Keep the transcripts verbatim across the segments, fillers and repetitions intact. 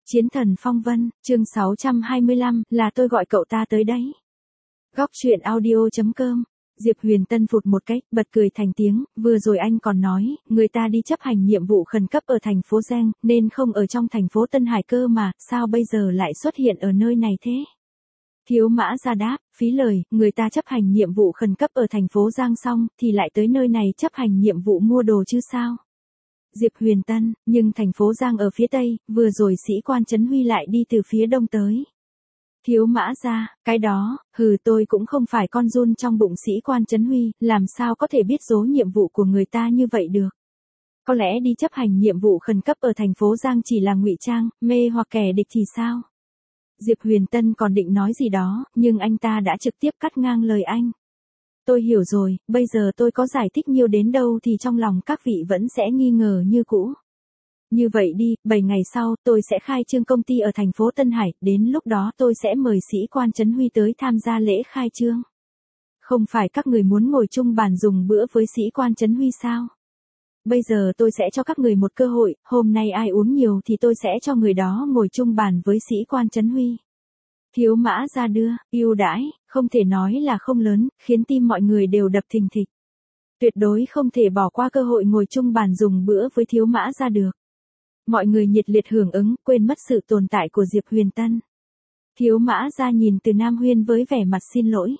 Chiến thần phong vân, chương sáu trăm hai mươi lăm, là tôi gọi cậu ta tới đấy. Góc truyện audio chấm com. Diệp Huyền Tân phụt một cái, bật cười thành tiếng, vừa rồi anh còn nói, người ta đi chấp hành nhiệm vụ khẩn cấp ở thành phố Giang, nên không ở trong thành phố Tân Hải cơ mà, sao bây giờ lại xuất hiện ở nơi này thế? Thiếu Mã ra đáp, phí lời, người ta chấp hành nhiệm vụ khẩn cấp ở thành phố Giang xong, thì lại tới nơi này chấp hành nhiệm vụ mua đồ chứ sao? Diệp Huyền Tân, nhưng thành phố Giang ở phía Tây, vừa rồi sĩ quan Trấn Huy lại đi từ phía Đông tới. Thiếu Mã ra, cái đó, hừ tôi cũng không phải con giun trong bụng sĩ quan Trấn Huy, làm sao có thể biết số nhiệm vụ của người ta như vậy được. Có lẽ đi chấp hành nhiệm vụ khẩn cấp ở thành phố Giang chỉ là ngụy trang, mê hoặc kẻ địch thì sao? Diệp Huyền Tân còn định nói gì đó, nhưng anh ta đã trực tiếp cắt ngang lời anh. Tôi hiểu rồi, bây giờ tôi có giải thích nhiều đến đâu thì trong lòng các vị vẫn sẽ nghi ngờ như cũ. Như vậy đi, bảy ngày sau, tôi sẽ khai trương công ty ở thành phố Tân Hải, đến lúc đó tôi sẽ mời sĩ quan Trấn Huy tới tham gia lễ khai trương. Không phải các người muốn ngồi chung bàn dùng bữa với sĩ quan Trấn Huy sao? Bây giờ tôi sẽ cho các người một cơ hội, hôm nay ai uống nhiều thì tôi sẽ cho người đó ngồi chung bàn với sĩ quan Trấn Huy. Thiếu Mã ra đưa, ưu đãi, không thể nói là không lớn, khiến tim mọi người đều đập thình thịch. Tuyệt đối không thể bỏ qua cơ hội ngồi chung bàn dùng bữa với Thiếu Mã ra được. Mọi người nhiệt liệt hưởng ứng, quên mất sự tồn tại của Diệp Huyền Tân. Thiếu Mã ra nhìn từ Nam Huyên với vẻ mặt xin lỗi.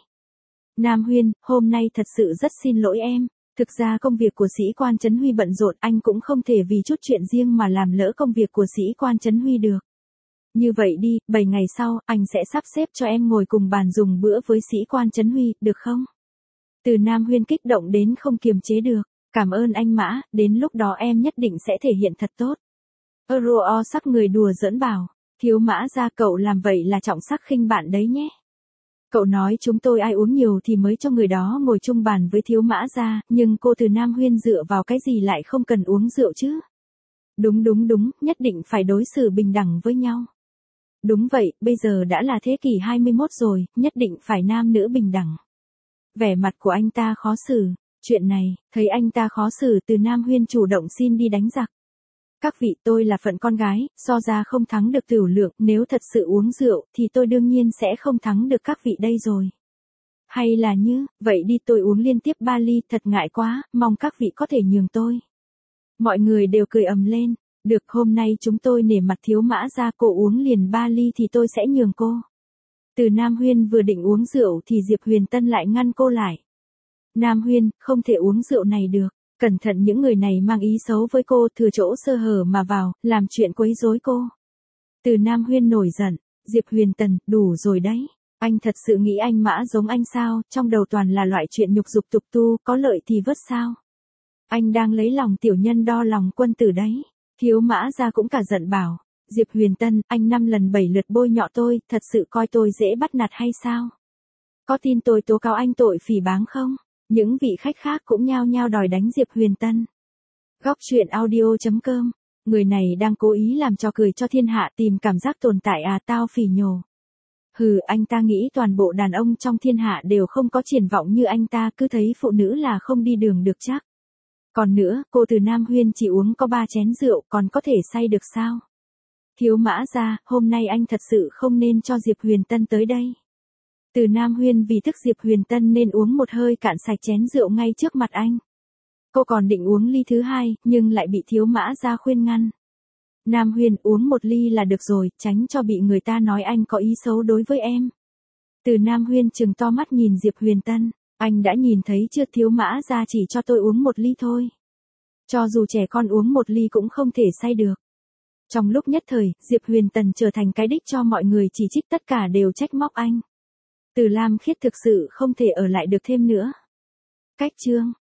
Nam Huyên, hôm nay thật sự rất xin lỗi em. Thực ra công việc của sĩ quan Trấn Huy bận rộn, anh cũng không thể vì chút chuyện riêng mà làm lỡ công việc của sĩ quan Trấn Huy được. Như vậy đi, bảy ngày sau, anh sẽ sắp xếp cho em ngồi cùng bàn dùng bữa với sĩ quan Trấn Huy, được không? Từ Nam Huyên kích động đến không kiềm chế được. Cảm ơn anh Mã, đến lúc đó em nhất định sẽ thể hiện thật tốt. Euro sắc người đùa giỡn bảo. Thiếu Mã ra cậu làm vậy là trọng sắc khinh bạn đấy nhé. Cậu nói chúng tôi ai uống nhiều thì mới cho người đó ngồi chung bàn với Thiếu Mã ra, nhưng cô từ Nam Huyên dựa vào cái gì lại không cần uống rượu chứ? Đúng đúng đúng, nhất định phải đối xử bình đẳng với nhau. Đúng vậy, bây giờ đã là thế kỷ hai mươi mốt rồi, nhất định phải nam nữ bình đẳng. Vẻ mặt của anh ta khó xử. Chuyện này, thấy anh ta khó xử từ Nam Huyên chủ động xin đi đánh giặc. Các vị, tôi là phận con gái, so ra không thắng được tửu lượng, nếu thật sự uống rượu, thì tôi đương nhiên sẽ không thắng được các vị đây rồi. Hay là như, vậy đi tôi uống liên tiếp ba ly, thật ngại quá, mong các vị có thể nhường tôi. Mọi người đều cười ầm lên, được hôm nay chúng tôi nể mặt Thiếu Mã ra cô uống liền ba ly thì tôi sẽ nhường cô. Từ Nam Huyên vừa định uống rượu thì Diệp Huyền Tân lại ngăn cô lại. Nam Huyên, không thể uống rượu này được. Cẩn thận những người này mang ý xấu với cô, thừa chỗ sơ hở mà vào, làm chuyện quấy rối cô. Từ Nam Huyên nổi giận, Diệp Huyền Tân, đủ rồi đấy. Anh thật sự nghĩ anh Mã giống anh sao, trong đầu toàn là loại chuyện nhục dục tục tu, có lợi thì vất sao. Anh đang lấy lòng tiểu nhân đo lòng quân tử đấy. Thiếu Mã ra cũng cả giận bảo, Diệp Huyền Tân, anh năm lần bảy lượt bôi nhọ tôi, thật sự coi tôi dễ bắt nạt hay sao? Có tin tôi tố cáo anh tội phỉ báng không? Những vị khách khác cũng nhao nhao đòi đánh Diệp Huyền Tân. Góc truyện audio chấm com. Người này đang cố ý làm trò cười cho thiên hạ, tìm cảm giác tồn tại à, tao phỉ nhổ. Hừ, anh ta nghĩ toàn bộ đàn ông trong thiên hạ đều không có triển vọng như anh ta, cứ thấy phụ nữ là không đi đường được chắc. Còn nữa, cô từ Nam Huyên chỉ uống có ba chén rượu, còn có thể say được sao? Thiếu Mã ra, hôm nay anh thật sự không nên cho Diệp Huyền Tân tới đây. Từ Nam Huyên vì thức Diệp Huyền Tân nên uống một hơi cạn sạch chén rượu ngay trước mặt anh. Cô còn định uống ly thứ hai, nhưng lại bị Thiếu Mã ra khuyên ngăn. Nam Huyên, uống một ly là được rồi, tránh cho bị người ta nói anh có ý xấu đối với em. Từ Nam Huyên trừng to mắt nhìn Diệp Huyền Tân, anh đã nhìn thấy chưa, Thiếu Mã ra chỉ cho tôi uống một ly thôi. Cho dù trẻ con uống một ly cũng không thể say được. Trong lúc nhất thời, Diệp Huyền Tân trở thành cái đích cho mọi người chỉ trích, tất cả đều trách móc anh. Từ Lam Khiết thực sự không thể ở lại được thêm nữa. Cách chương